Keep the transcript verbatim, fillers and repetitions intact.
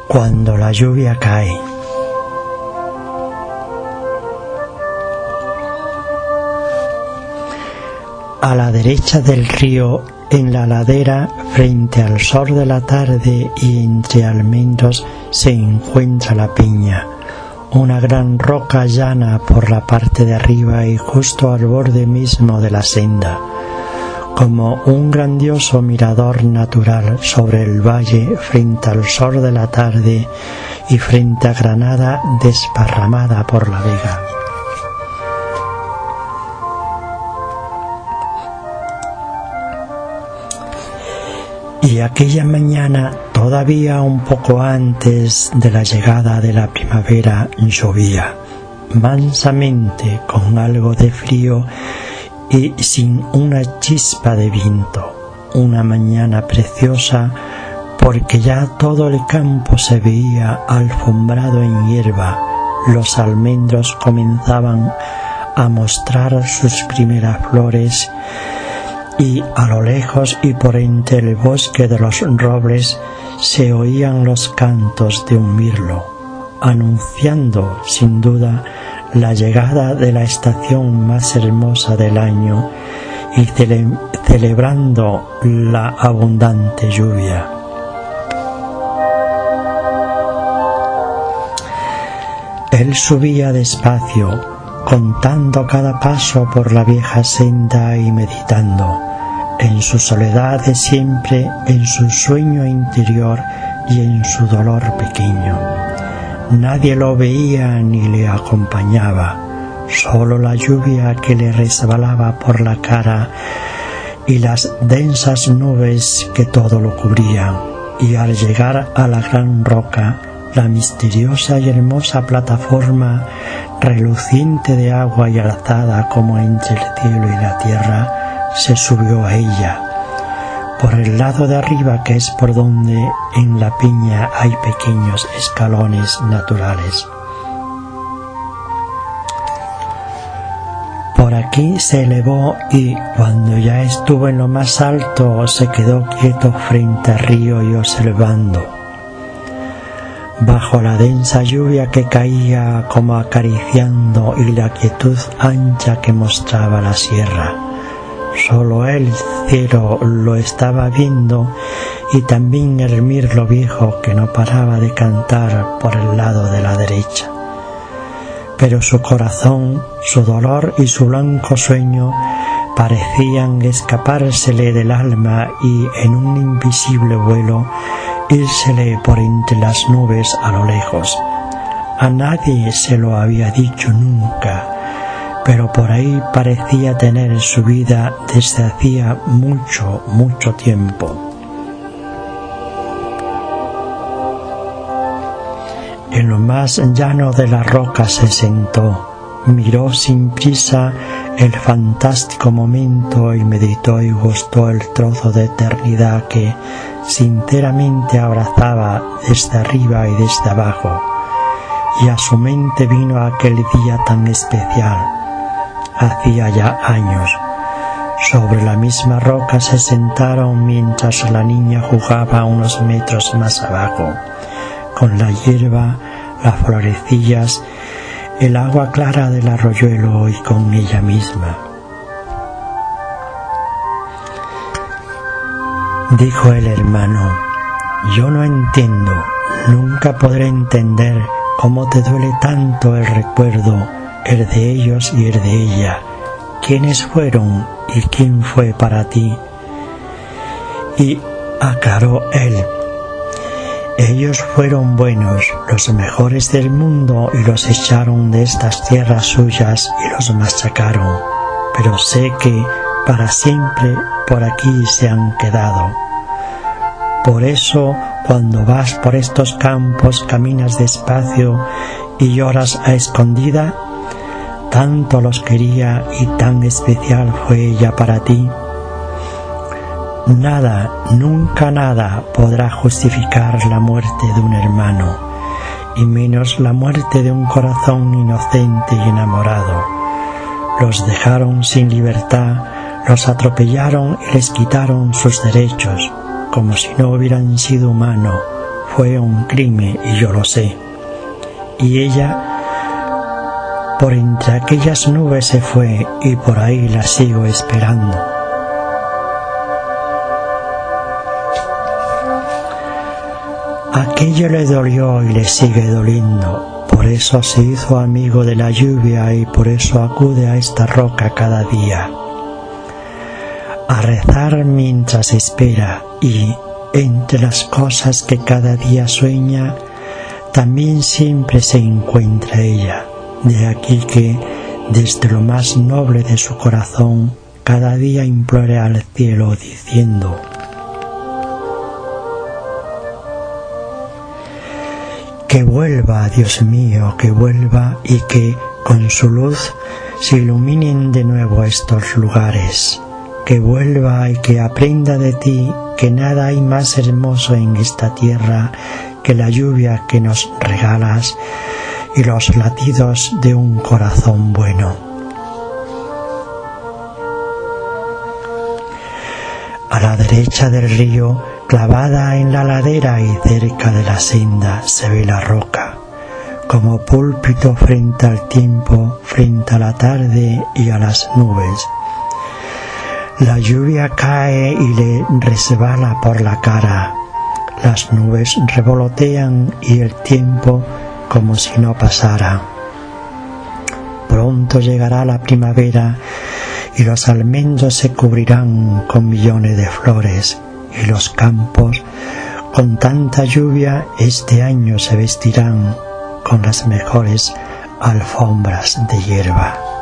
Cuando la lluvia cae. A la derecha del río, en la ladera, frente al sol de la tarde y entre almendros, se encuentra la peña, una gran roca llana por la parte de arriba y justo al borde mismo de la senda, como un grandioso mirador natural sobre el valle frente al sol de la tarde y frente a Granada desparramada por la vega. Y aquella mañana, todavía un poco antes de la llegada de la primavera, llovía mansamente, con algo de frío y sin una chispa de viento. Una mañana preciosa, porque ya todo el campo se veía alfombrado en hierba. Los almendros comenzaban a mostrar sus primeras flores, y a lo lejos y por entre el bosque de los robles se oían los cantos de un mirlo, anunciando sin duda la llegada de la estación más hermosa del año y cele celebrando la abundante lluvia. Él subía despacio, contando cada paso por la vieja senda y meditando en su soledad de siempre, en su sueño interior y en su dolor pequeño. Nadie lo veía ni le acompañaba, solo la lluvia que le resbalaba por la cara y las densas nubes que todo lo cubrían. Y al llegar a la gran roca, la misteriosa y hermosa plataforma reluciente de agua y alzada como entre el cielo y la tierra, se subió a ella por el lado de arriba, que es por donde en la peña hay pequeños escalones naturales. Por aquí se elevó y, cuando ya estuvo en lo más alto, se quedó quieto frente al río y observando. Bajo la densa lluvia que caía como acariciando y la quietud ancha que mostraba la sierra, solo el cielo lo estaba viendo y también el mirlo viejo que no paraba de cantar por el lado de la derecha. Pero su corazón, su dolor y su blanco sueño parecían escapársele del alma y en un invisible vuelo írsele por entre las nubes a lo lejos. A nadie se lo había dicho nunca, pero por ahí parecía tener su vida desde hacía mucho, mucho tiempo. En lo más llano de la roca se sentó, miró sin prisa el fantástico momento y meditó y gustó el trozo de eternidad que sinceramente abrazaba desde arriba y desde abajo, y a su mente vino aquel día tan especial. Hacía ya años. Sobre la misma roca se sentaron mientras la niña jugaba unos metros más abajo, con la hierba, las florecillas, el agua clara del arroyuelo y con ella misma. Dijo el hermano: yo no entiendo, nunca podré entender cómo te duele tanto el recuerdo, el de ellos y el de ella. ¿Quiénes fueron y quién fue para ti? Y aclaró él: ellos fueron buenos, los mejores del mundo, y los echaron de estas tierras suyas y los machacaron, pero sé que para siempre por aquí se han quedado. Por eso, cuando vas por estos campos, caminas despacio y lloras a escondida. Tanto los quería y tan especial fue ella para ti. Nada, nunca nada podrá justificar la muerte de un hermano, y menos la muerte de un corazón inocente y enamorado. Los dejaron sin libertad, los atropellaron y les quitaron sus derechos, como si no hubieran sido humanos. fue un crimen y yo lo sé. Y ella por entre aquellas nubes se fue y por ahí la sigo esperando. Aquello le dolió y le sigue doliendo, por eso se hizo amigo de la lluvia y por eso acude a esta roca cada día a rezar mientras espera, y entre las cosas que cada día sueña también siempre se encuentra ella. De aquí que desde lo más noble de su corazón cada día implore al cielo diciendo: que vuelva, Dios mío, que vuelva, y que con su luz se iluminen de nuevo estos lugares. Que vuelva y que aprenda de ti que nada hay más hermoso en esta tierra que la lluvia que nos regalas y los latidos de un corazón bueno. A la derecha del río, clavada en la ladera y cerca de la senda, se ve la roca, como púlpito frente al tiempo, frente a la tarde y a las nubes. La lluvia cae y le resbala por la cara, las nubes revolotean y el tiempo como si no pasara. Pronto llegará la primavera y los almendros se cubrirán con millones de flores, y los campos con tanta lluvia este año se vestirán con las mejores alfombras de hierba.